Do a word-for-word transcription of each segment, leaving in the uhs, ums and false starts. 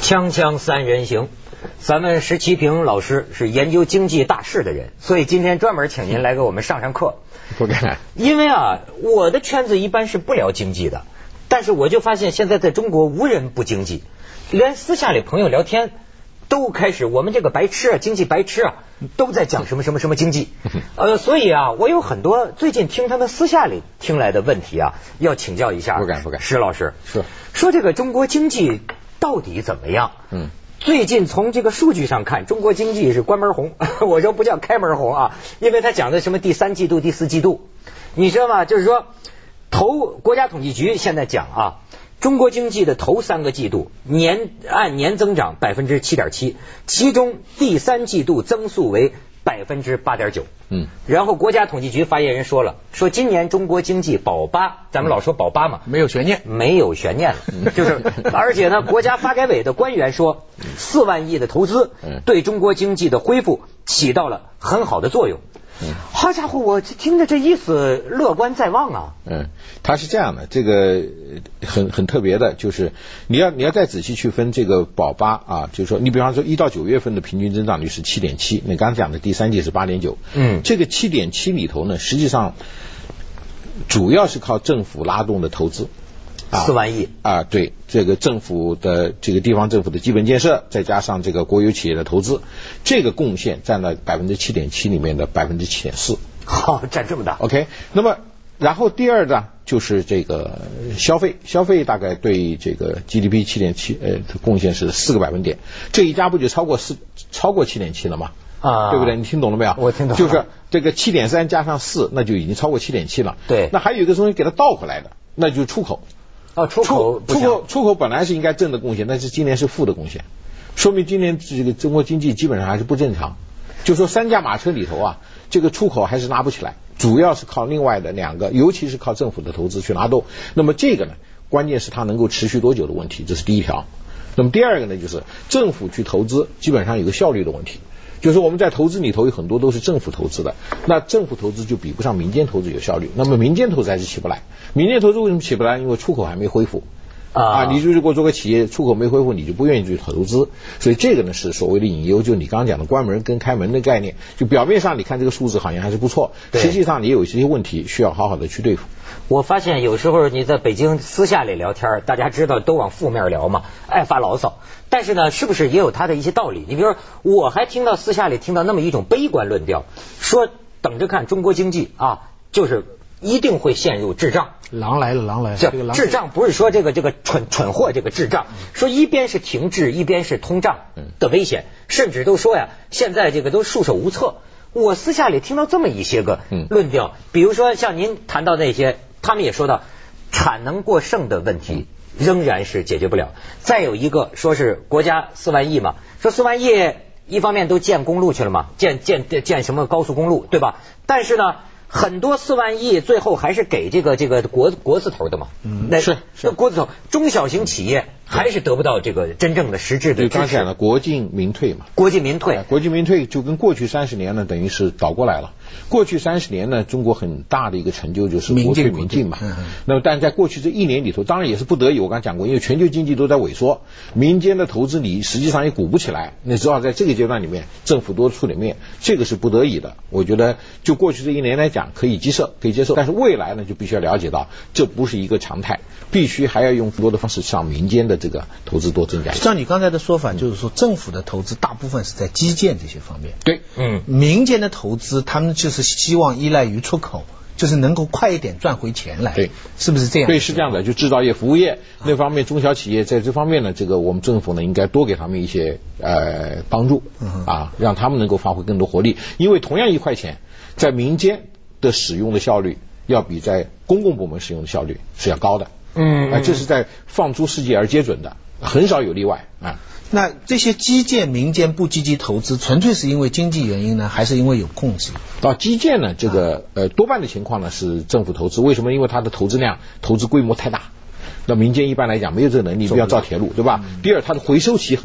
锵锵三人行，咱们石其平老师是研究经济大事的人，所以今天专门请您来给我们上上课。 不敢， 因为啊，我的圈子一般是不聊经济的，但是我就发现现在在中国无人不经济，连私下里朋友聊天都开始，我们这个白痴啊，经济白痴啊，都在讲什么什么什么经济。呃，所以啊，我有很多最近听他们私下里听来的问题啊，要请教一下。 不敢不敢， 石老师是说这个中国经济到底怎么样？ 嗯。 最近从这个数据上看，中国经济是关门红，我说不叫开门红啊，因为他讲的什么第三季度、第四季度，你知道吗？就是说，头国家统计局现在讲啊，中国经济的头三个季度年按年增长百分之七点七，其中第三季度增速为百分之八点九。嗯，然后国家统计局发言人说了，说今年中国经济保八，咱们老说保八嘛， 没有悬念， 没有悬念了，就是而且呢，国家发改委的官员说，四万亿的投资对中国经济的恢复起到了很好的作用。好家伙，我听着这意思乐观在望啊。 嗯，它是这样的，这个很很特别的，就是你要你要再仔细去分这个保八啊，就是说你比方说一到九月份的平均增长率是七点七，你刚才讲的第三季是八点九，嗯，这个七点七里头呢，实际上主要是靠政府拉动的投资。 四万亿啊，对，这个政府的这个地方政府的基本建设，再加上这个国有企业的投资，这个贡献占了百分之七点七里面的百分之七点四。 好，占这么大。 OK， 那么然后第二呢，就是这个消费，消费大概对这个 G D P 七点七呃贡献是四个百分点，这一加不就超过四超过七点七了吗？啊，对不对？你听懂了没有？ 我听懂了。 就是这个七点三加上四，那就已经超过七点七了。 对。 那还有一个东西给它倒回来的，那就是出口。 哦，出口出口出口本来是应该正的贡献，但是今年是负的贡献，说明今年这个中国经济基本上还是不正常。就说三驾马车里头啊，这个出口还是拉不起来，主要是靠另外的两个，尤其是靠政府的投资去拉动。那么这个呢，关键是它能够持续多久的问题，这是第一条。那么第二个呢，就是政府去投资，基本上有个效率的问题。就是我们在投资里头有很多都是政府投资的，那政府投资就比不上民间投资有效率，那么民间投资还是起不来。民间投资为什么起不来？因为出口还没恢复啊，你如果做个企业出口没恢复，你就不愿意去投资，所以这个呢是所谓的隐忧，就你刚刚讲的关门跟开门的概念，就表面上你看这个数字好像还是不错，实际上你有一些问题需要好好的去对付。 我发现有时候你在北京私下里聊天，大家知道都往负面聊嘛，爱发牢骚，但是呢，是不是也有它的一些道理？你比如说，我还听到私下里听到那么一种悲观论调，说等着看中国经济啊，就是一定会陷入滞胀。 狼来了，狼来了。 这个滞胀不是说这个这个蠢蠢货这个滞胀，说一边是停滞，一边是通胀的危险，甚至都说呀，现在这个都束手无策。我私下里听到这么一些个论调，比如说像您谈到那些，他们也说到产能过剩的问题仍然是解决不了。再有一个说是国家四万亿嘛，说四万亿一方面都建公路去了嘛，建建建什么高速公路，对吧？但是呢，很多四万亿最后还是给这个这个国国字头的嘛， 嗯，那是是国字头，中小型企业还是得不到这个真正的实质的支持。 刚才讲的国进民退嘛， 国进民退， 国进民退就跟过去三十年呢，等于是倒过来了。过去三十年呢，中国很大的一个成就就是国退民进嘛。嗯嗯、那么，但在过去这一年里头，当然也是不得已。我刚讲过，因为全球经济都在萎缩，民间的投资你实际上也鼓不起来。那只好在这个阶段里面，政府多出点面，这个是不得已的。我觉得就过去这一年来讲，可以接受，可以接受。但是未来呢，就必须要了解到，这不是一个常态，必须还要用更多的方式向民间的这个投资多增加。 像你刚才的说法，就是说政府的投资大部分是在基建这些方面。 对， 嗯，民间的投资他们就是希望依赖于出口，就是能够快一点赚回钱来。 对， 是不是这样？ 对，是这样的。就制造业、服务业那方面，中小企业在这方面呢，这个我们政府呢应该多给他们一些呃帮助啊，让他们能够发挥更多活力。因为同样一块钱，在民间的使用的效率要比在公共部门使用的效率是要高的。嗯，啊，这是在放诸世界而皆准的，很少有例外啊。 那这些基建民间不积极投资，纯粹是因为经济原因呢，还是因为有控制？ 啊，基建呢，这个呃多半的情况呢是政府投资，为什么？因为它的投资量、投资规模太大。那民间一般来讲没有这个能力，不要造铁路，对吧？嗯、第二，它的回收期很慢。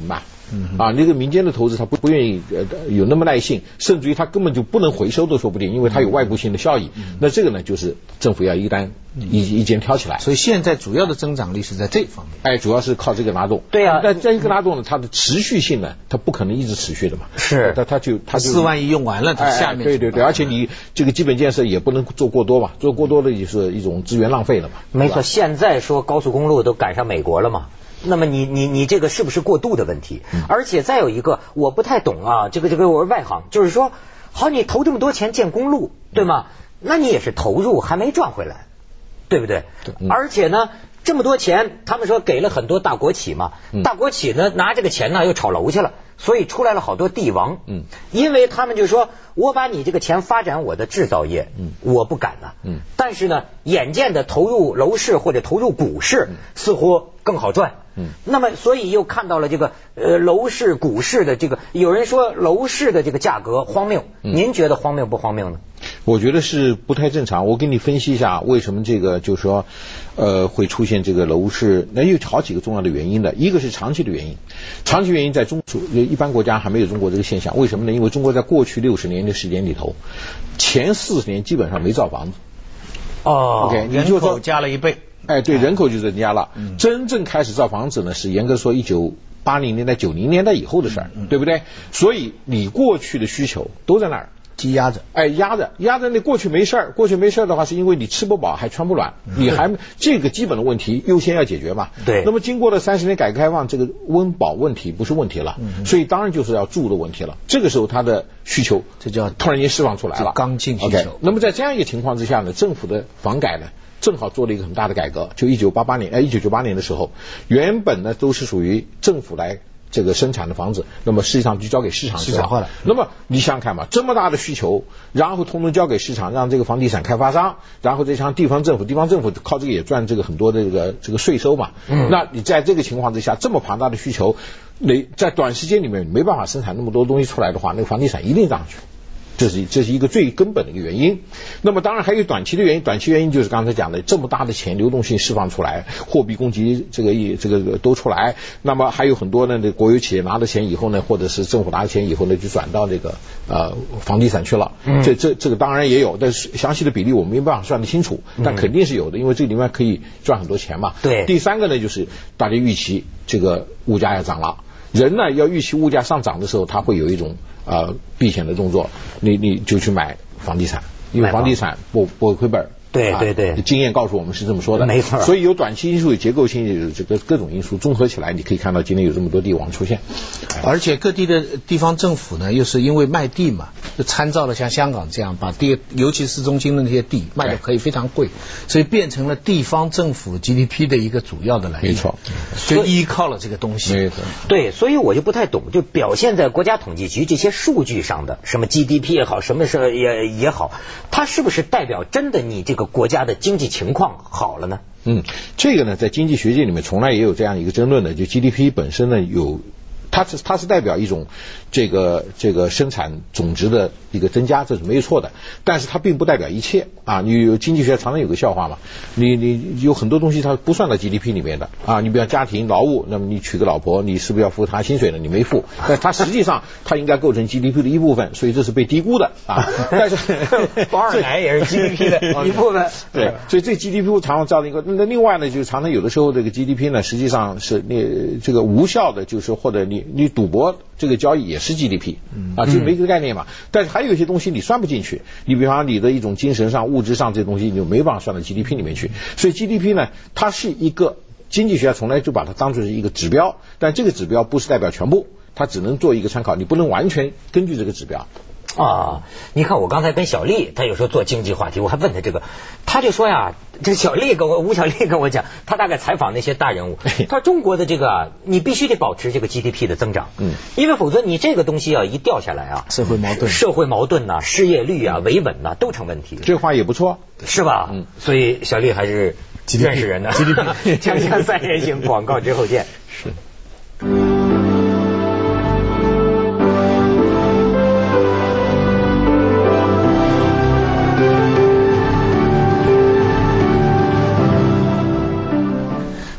嗯啊，那个民间的投资他不不愿意呃有那么耐性，甚至于他根本就不能回收都说不定，因为它有外部性的效益。嗯、那这个呢，就是政府要一单一一肩挑起来。 所以现在主要的增长率是在这方面。 哎，主要是靠这个拉动。 对啊， 但这个拉动呢，它的持续性呢，它不可能一直持续的嘛。 是， 它它就它四万亿用完了，它下面、 哎、对对对，而且你这个基本建设也不能做过多吧，做过多的就是一种资源浪费了嘛。 没错，现在说高速公路都赶上美国了嘛。那么你你你这个是不是过度的问题？嗯、而且再有一个我不太懂啊，这个这个我是外行，就是说，好你投这么多钱建公路，对吗？那你也是投入还没赚回来，对不对？对嗯、而且呢，这么多钱，他们说给了很多大国企嘛，嗯、大国企呢拿这个钱呢又炒楼去了，所以出来了好多地王。嗯，因为他们就说我把你这个钱发展我的制造业，嗯，我不敢了。嗯，但是呢，眼见的投入楼市或者投入股市，嗯、似乎更好赚。嗯，那么所以又看到了这个呃楼市、股市的这个，有人说楼市的这个价格荒谬，嗯、您觉得荒谬不荒谬呢？ 我觉得是不太正常。我给你分析一下为什么这个就是说呃会出现这个楼市，那有好几个重要的原因的。一个是长期的原因，长期原因在中一般国家还没有中国这个现象。为什么呢？因为中国在过去六十年的时间里头，前四十年基本上没造房子。 哦 ，OK， 人口加了一倍。 哎，对，人口就增加了。嗯、真正开始造房子呢，是严格说一九八零年代、九零年代以后的事儿，嗯、对不对？所以你过去的需求都在那儿积压着， 哎，压着压着。那过去没事儿，过去没事儿的话，是因为你吃不饱还穿不暖，嗯、你还这个基本的问题优先要解决嘛。 对。 那么经过了三十年改革开放，这个温饱问题不是问题了，嗯、所以当然就是要住的问题了。这个时候它的需求， 这叫突然间释放出来了， 刚性需求。 Okay, 那么在这样一个情况之下呢，政府的房改呢？正好做了一个很大的改革，就一九八八年，呃，一九九八年的时候，原本呢都是属于政府来这个生产的房子，那么实际上就交给市场市场化了。 那么你想想看嘛，这么大的需求，然后通通交给市场，让这个房地产开发商，然后再像地方政府，地方政府靠这个也赚这个很多的这个这个税收嘛。嗯。那你在这个情况之下，这么庞大的需求，你在短时间里面没办法生产那么多东西出来的话，那个房地产一定涨上去。这是这是一个最根本的一个原因。那么当然还有短期的原因，短期原因就是刚才讲的这么大的钱流动性释放出来，货币供给这个这个都出来，那么还有很多呢，这国有企业拿了钱以后呢，或者是政府拿了钱以后呢，就转到这个呃房地产去了。嗯、这这这个当然也有，但是详细的比例我们没办法算得清楚，但肯定是有的，因为这里面可以赚很多钱嘛。 对。 第三个呢，就是大家预期这个物价要涨了。人呢要预期物价上涨的时候，他会有一种呃避险的动作，你你就去买房地产，因为房地产不不会亏本。 对对对、 啊，经验告诉我们是这么说的， 没错。 所以有短期因素，有结构性，有这个各种因素综合起来，你可以看到今天有这么多地王出现。 而且各地的地方政府呢，又是因为卖地嘛，就参照了像香港这样，把地，尤其市中心的那些地卖的可以非常贵，所以变成了地方政府 G D P 的一个主要的来源。 没错， 就依靠了这个东西。 没错。 对，所以我就不太懂，就表现在国家统计局这些数据上的，什么 G D P 也好，什么是也也好，它是不是代表真的你这个国家的经济情况好了呢？ 嗯，这个呢，在经济学界里面从来也有这样一个争论的，就 G D P 本身呢有。它是它是代表一种这个这个生产总值的一个增加，这是没有错的。但是它并不代表一切啊！你有经济学常常有个笑话嘛，你你有很多东西它不算到 G D P 里面的啊。你比如家庭劳务，那么你娶个老婆，你是不是要付她薪水呢？你没付，但它实际上它应该构成 G D P 的一部分，所以这是被低估的啊。但是保尔奶也是 G D P 的一部分， 对，所以这 G D P 常常造成一个。那另外呢，就是常常有的时候这个 G D P 呢，实际上是你这个无效的，就是或者你。你赌博这个交易也是 G D P 啊，这没这个概念嘛。但是还有一些东西你算不进去，你比方你的一种精神上、物质上这些东西，你就没办法算到 G D P 里面去。所以 G D P 呢，它是一个经济学家从来就把它当作是一个指标，但这个指标不是代表全部，它只能做一个参考，你不能完全根据这个指标。 啊，你看我刚才跟小丽，她有时候做经济话题，我还问她这个，她就说呀，这小丽跟我吴小丽跟我讲，她大概采访那些大人物，她说中国的这个你必须得保持这个 G D P 的增长，嗯，因为否则你这个东西啊一掉下来啊， 社会矛盾、 社会矛盾呐、啊、失业率啊、维稳呐、啊、都成问题。 这话也不错， 是吧？嗯，所以小丽还是认识人的。 G D P， 锵锵三人行，广告之后见。 是。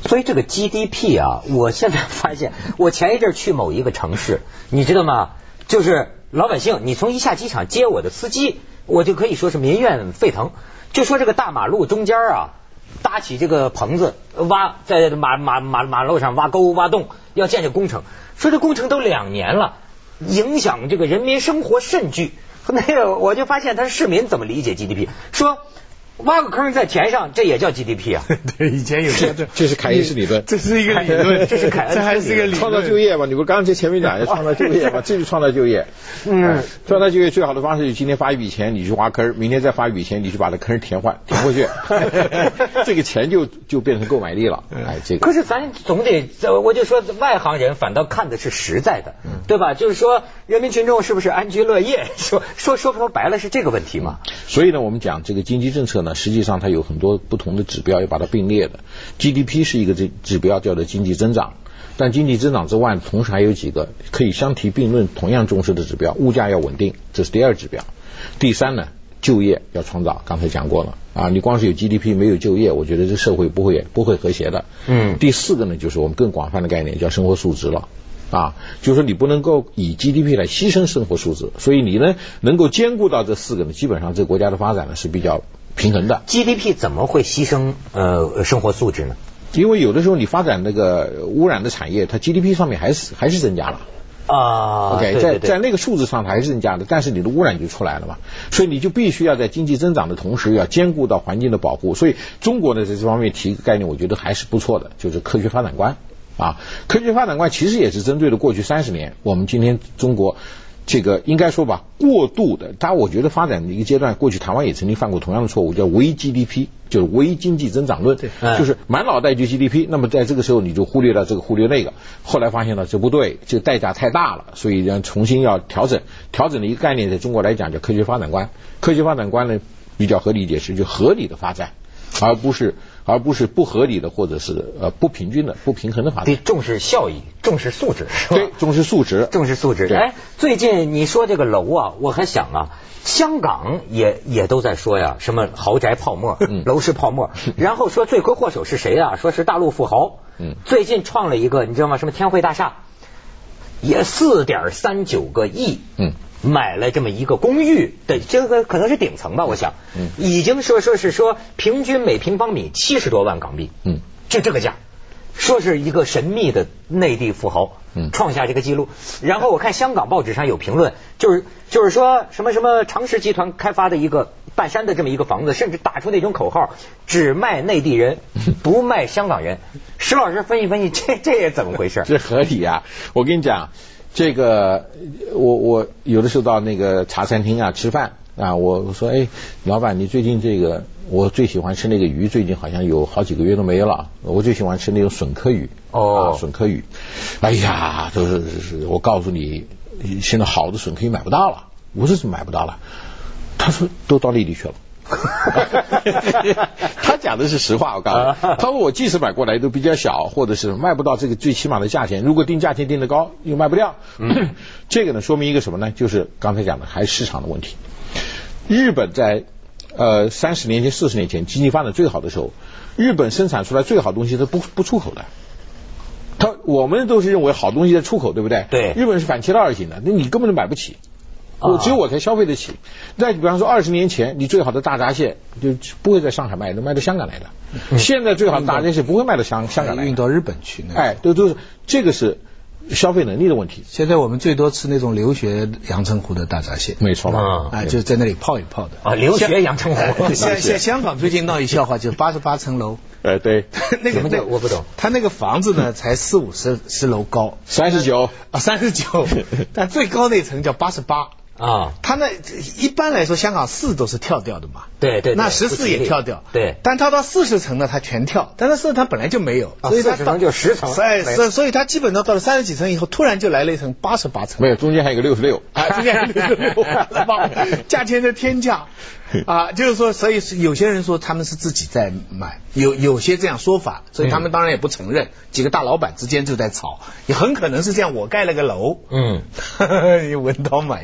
所以这个 G D P 啊，我现在发现，我前一阵去某一个城市，你知道吗？就是老百姓，你从一下机场接我的司机，我就可以说是民怨沸腾。就说这个大马路中间啊，搭起这个棚子，挖在马马马马路上挖沟挖洞，要建这工程。说这工程都两年了，影响这个人民生活甚巨。那个我就发现，他市民怎么理解 G D P？ 说挖个坑在田上，这也叫 G D P 啊？ 对，以前有这这这是凯恩斯理论， 这是一个理论， 这是凯恩斯， 这还是一个理论， 创造就业嘛。你不刚才前面讲的创造就业嘛，这就创造就业。嗯，创造就业最好的方式就是今天发一笔钱，你去挖坑，明天再发一笔钱，你去把这坑填换填过去，这个钱就就变成购买力了。哎，这个。 可是咱总得，我就说外行人反倒看的是实在的，对吧？就是说人民群众是不是安居乐业？说说说说白了是这个问题嘛。 所以呢，我们讲这个经济政策呢，实际上它有很多不同的指标要把它并列的。 G D P 是一个指指标，叫做经济增长，但经济增长之外，同时还有几个可以相提并论、同样重视的指标。物价要稳定，这是第二指标。第三呢，就业要创造，刚才讲过了啊，你光是有 G D P 没有就业，我觉得这社会不会不会和谐的。嗯。第四个呢，就是我们更广泛的概念，叫生活素质了。 啊，就是说你不能够以 G D P 来牺牲生活素质，所以你呢能够兼顾到这四个呢，基本上这个国家的发展呢是比较平衡的。 G D P 怎么会牺牲呃生活素质呢？ 因为有的时候你发展那个污染的产业，它 G D P 上面还是还是增加了。 啊 ，OK， 在在那个数字上它还是增加的，但是你的污染就出来了嘛，所以你就必须要在经济增长的同时，要兼顾到环境的保护。所以中国呢在这方面提一个概念，我觉得还是不错的，就是科学发展观。 啊，科学发展观其实也是针对了过去三十年，我们今天中国这个应该说吧，过度的，当然我觉得发展的一个阶段，过去台湾也曾经犯过同样的错误，叫唯 G D P， 就是唯经济增长论，就是满脑袋就 G D P， 那么在这个时候你就忽略了这个忽略那个，后来发现了这不对，这代价太大了，所以要重新要调整，调整的一个概念，在中国来讲叫科学发展观，科学发展观呢比较合理解释，就合理的发展，而不是。 而不是不合理的，或者是呃不平均的、不平衡的发展。 得重视效益，重视素质，是吧？ 对，重视素质， 重视素质。哎，最近你说这个楼啊，我还想啊，香港也也都在说呀，什么豪宅泡沫、楼市泡沫，然后说罪魁祸首是谁啊？说是大陆富豪。嗯，最近创了一个，你知道吗？什么天汇大厦，也四点三九个亿。嗯。 买了这么一个公寓的，这个可能是顶层吧，我想，嗯，已经说说是说平均每平方米七十多万港币，嗯，就这个价，说是一个神秘的内地富豪，嗯，创下这个记录。然后我看香港报纸上有评论，就是就是说什么什么长实集团开发的一个半山的这么一个房子，甚至打出那种口号，只卖内地人，不卖香港人。石老师分析分析，这这也怎么回事？ 这合理啊！我跟你讲。 这个我我有的时候到那个茶餐厅啊吃饭啊，我说哎，老板你最近这个我最喜欢吃那个鱼，最近好像有好几个月都没有了。我最喜欢吃那种笋壳鱼哦，笋壳鱼。哎呀，都是是我告诉你，现在好的笋壳鱼买不到了。我说怎么买不到了？他说都到内地去了。他讲的是实话，我告诉你，他说我即使买过来都比较小，或者是卖不到这个最起码的价钱，如果定价钱定得高又卖不掉。嗯、这个呢说明一个什么呢？就是刚才讲的还是市场的问题。日本在呃三十年前、四十年前经济发展最好的时候，日本生产出来最好的东西是不不出口的。他我们都是认为好东西在出口，对不对？ 对。 日本是反其道而行的，那你根本就买不起。 我只有我才消费得起。再比方说，二十年前你最好的大闸蟹就不会在上海卖的，卖到香港来的。嗯、现在最好的大闸蟹不会卖到香香港来的， 运到日本去。 哎，都都是这个是消费能力的问题。 现在我们最多吃那种留学阳澄湖的大闸蟹， 没错啊，哎，就在那里泡一泡的啊。留学阳澄湖， 像像香港最近闹一笑话，就八十八层楼。 哎，对， 那个那我不懂， 他那个房子呢才四五十十楼高， 三十九啊，三十九，但最高那层叫八十八。 啊，他那一般来说，香港四都是跳掉的嘛， 对 对, 对， 那十四也跳掉， 对， 但他到四十层呢，他全跳，但是四它本来就没有， 啊、所以它层就十层， 哎，所所以它基本上到了三十几层以后，突然就来了一层八十八层， 没有，中间还有个六十六， 啊，中间还有六十六，价钱的天价啊，就是说，所以是有些人说他们是自己在买，有有些这样说法，所以他们当然也不承认，几个大老板之间就在吵，也很可能是这样，我盖了个楼，嗯，文涛买一下。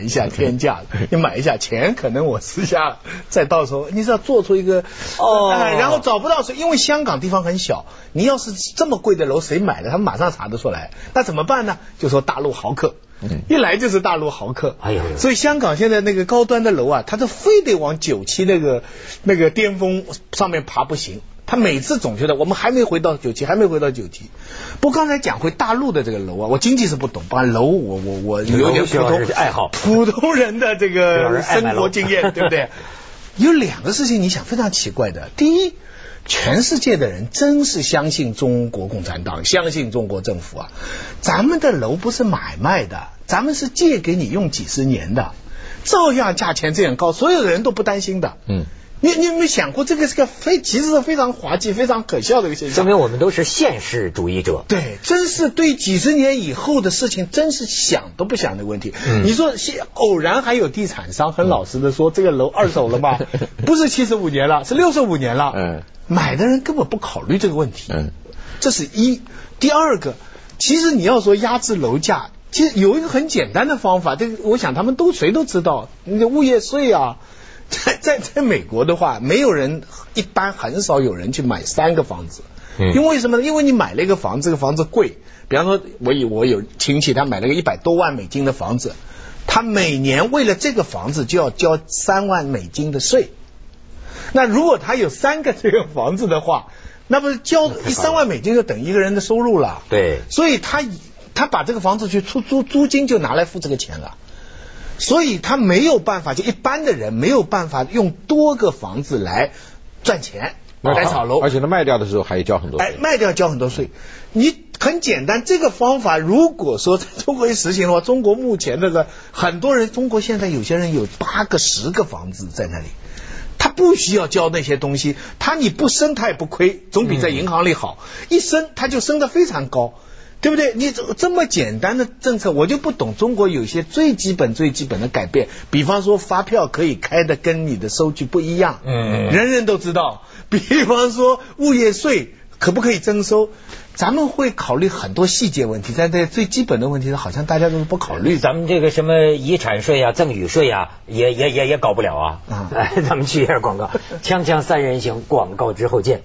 天价的，你买一下，钱可能我私下再到时候，你是要做出一个哦、呃，然后找不到谁，因为香港地方很小，你要是这么贵的楼谁买的，他们马上查得出来，那怎么办呢？就说大陆豪客。一来就是大陆豪客，哎呦，所以香港现在那个高端的楼啊，它就非得往九七那个那个巅峰上面爬不行。他每次总觉得我们还没回到九七，还没回到九七。不过刚才讲回大陆的这个楼啊，我经济是不懂，把楼我我我有点普通爱好， 普通人的这个生活经验，对不对？有两个事情你想非常奇怪的，第一。全世界的人真是相信中国共产党，相信中国政府啊！咱们的楼不是买卖的，咱们是借给你用几十年的，照样价钱这样高，所有的人都不担心的。嗯，你你有没有想过，这个是个非其实是非常滑稽、非常可笑的一个现象？ 证明我们都是现实主义者。 对，真是对几十年以后的事情，真是想都不想的问题。嗯、你说偶然还有地产商很老实的说，这个楼二手了吗？不是七十五年了，是六十五年了。嗯。买的人根本不考虑这个问题，嗯，这是一。第二个，其实你要说压制楼价，其实有一个很简单的方法，这个我想他们都谁都知道，那个物业税啊，在在在美国的话，没有人一般很少有人去买三个房子，嗯，因为什么呢？因为你买了一个房子，这个房子贵，比方说我有我有亲戚他买了个一百多万美金的房子，他每年为了这个房子就要交三万美金的税。那如果他有三个这个房子的话，那不是交一三万美金就等一个人的收入了？ 对， 所以他他把这个房子去出租租金就拿来付这个钱了，所以他没有办法，就一般的人没有办法用多个房子来赚钱来炒楼， 而且他卖掉的时候还要交很多税， 哎，卖掉交很多税。你很简单，这个方法如果说在中国一实行的话，中国目前这个很多人，中国现在有些人有八个十个房子在那里。他不需要交那些东西，他你不升他也不亏，总比在银行里好。一升他就升得非常高，对不对？你这么简单的政策，我就不懂。中国有些最基本最基本的改变，比方说发票可以开的跟你的收据不一样，嗯，人人都知道。比方说物业税可不可以征收？咱们会考虑很多细节问题，但这最基本的问题好像大家都不考虑。 咱们这个什么遗产税啊、赠与税啊，也也也也搞不了啊。嗯，哎，咱们去一下广告，锵锵三人行，广告之后见。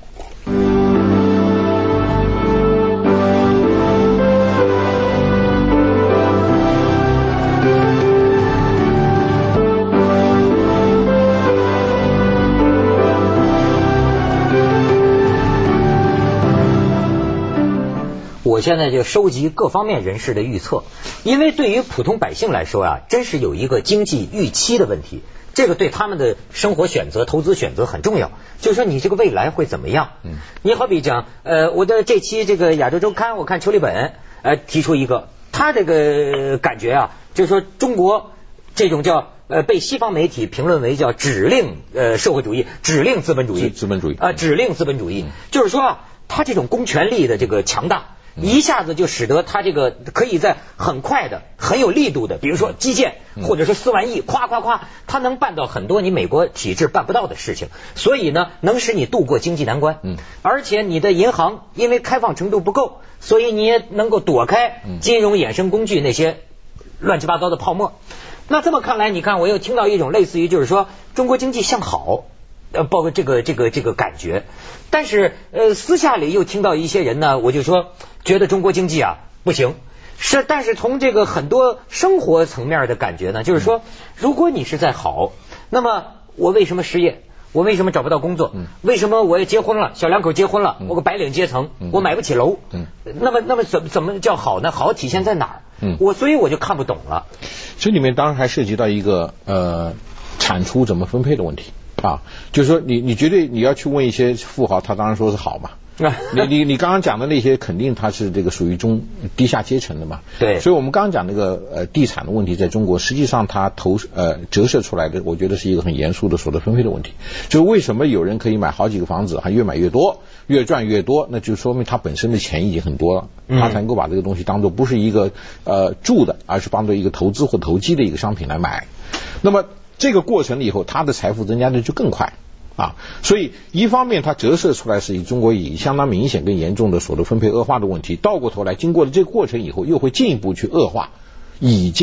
我现在就收集各方面人士的预测，因为对于普通百姓来说啊，真是有一个经济预期的问题，这个对他们的生活选择、投资选择很重要。就是说你这个未来会怎么样？嗯，你好比讲，呃，我的这期这个亚洲周刊，我看邱立本呃提出一个，他这个感觉啊，就是说中国这种叫呃被西方媒体评论为叫指令呃社会主义、指令资本主义、 资本主义啊、呃、指令资本主义，嗯、就是说啊，他这种公权力的这个强大。一下子就使得他这个可以在很快的、很有力度的，比如说基建，或者是四万亿，夸夸夸，他能办到很多你美国体制办不到的事情，所以呢，能使你度过经济难关。嗯，而且你的银行因为开放程度不够，所以你也能够躲开金融衍生工具那些乱七八糟的泡沫。那这么看来，你看我又听到一种类似于就是说中国经济向好。呃，包括这个这个这个感觉，但是呃，私下里又听到一些人呢，我就说觉得中国经济啊不行，是，但是从这个很多生活层面的感觉呢，就是说，如果你是在好，那么我为什么失业？我为什么找不到工作？嗯、为什么我要结婚了？小两口结婚了，嗯、我个白领阶层，嗯、我买不起楼。嗯、那么，那么怎怎么叫好呢？好体现在哪儿？嗯、我所以我就看不懂了。 这里面当然还涉及到一个呃产出怎么分配的问题。啊，就是说你你绝对你要去问一些富豪，他当然说是好嘛。你你你刚刚讲的那些肯定他是这个属于中低下阶层的嘛。 对。 所以我们刚刚讲那个呃地产的问题，在中国实际上它投呃折射出来的，我觉得是一个很严肃的所得分配的问题。就是为什么有人可以买好几个房子，还越买越多，越赚越多，那就说明他本身的钱已经很多了，他才能够把这个东西当做不是一个呃住的，而是当做一个投资或投机的一个商品来买。那么这个过程以后，他的财富增加的就更快啊，所以一方面它折射出来是以中国以相当明显更严重的所得分配恶化的问题，倒过头来经过了这个过程以后，又会进一步去恶化已经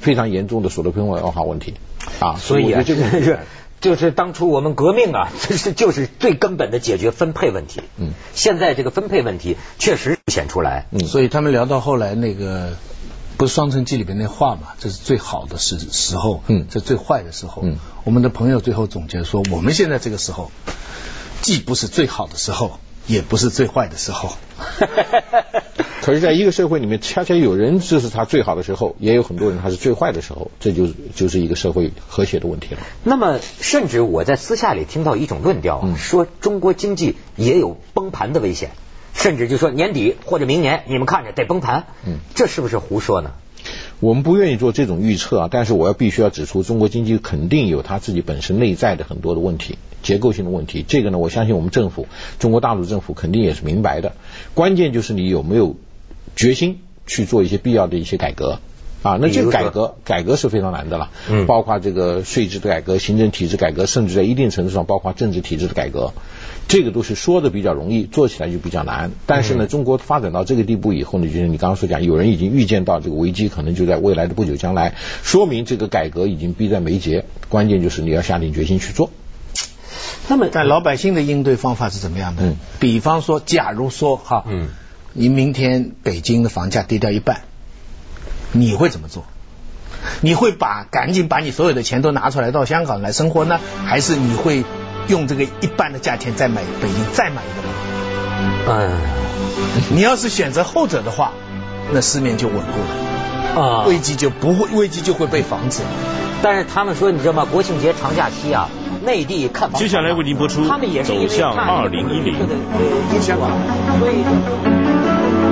非常严重的所得分配恶化问题啊。 所以啊， 这个是就是当初我们革命啊，这是就是最根本的解决分配问题。嗯，现在这个分配问题确实显出来。 嗯，所以他们聊到后来那个。不是《双城记》里边那话嘛？这是最好的时时候，嗯，这最坏的时候。嗯，我们的朋友最后总结说，我们现在这个时候，既不是最好的时候，也不是最坏的时候。 可是，在一个社会里面，恰恰有人这是他最好的时候，也有很多人他是最坏的时候，这就就是一个社会和谐的问题了。 那么，甚至我在私下里听到一种论调，嗯、说中国经济也有崩盘的危险。甚至就说年底或者明年你们看着得崩盘，嗯，这是不是胡说呢？ 我们不愿意做这种预测啊，但是我要必须要指出，中国经济肯定有它自己本身内在的很多的问题，结构性的问题。这个呢，我相信我们政府，中国大陆政府肯定也是明白的。关键就是你有没有决心去做一些必要的一些改革。啊，那这个改革改革是非常难的了，嗯，包括这个税制的改革、行政体制改革，甚至在一定程度上包括政治体制的改革，这个都是说的比较容易，做起来就比较难。但是呢，中国发展到这个地步以后呢，就是你刚刚所讲，有人已经预见到这个危机可能就在未来的不久将来，说明这个改革已经逼在眉睫，关键就是你要下定决心去做。 那么，但老百姓的应对方法是怎么样的？嗯，比方说，假如说哈，嗯，你明天北京的房价跌掉一半。你会怎么做？你会把赶紧把你所有的钱都拿出来到香港来生活呢，还是你会用这个一半的价钱再买北京再买一个房？嗯，你要是选择后者的话，那市面就稳固了啊，危机就不会危机就会被防止。 但是他们说，你知道吗？国庆节长假期啊，内地看房， 接下来为您播出《走向二零一零》。 所以。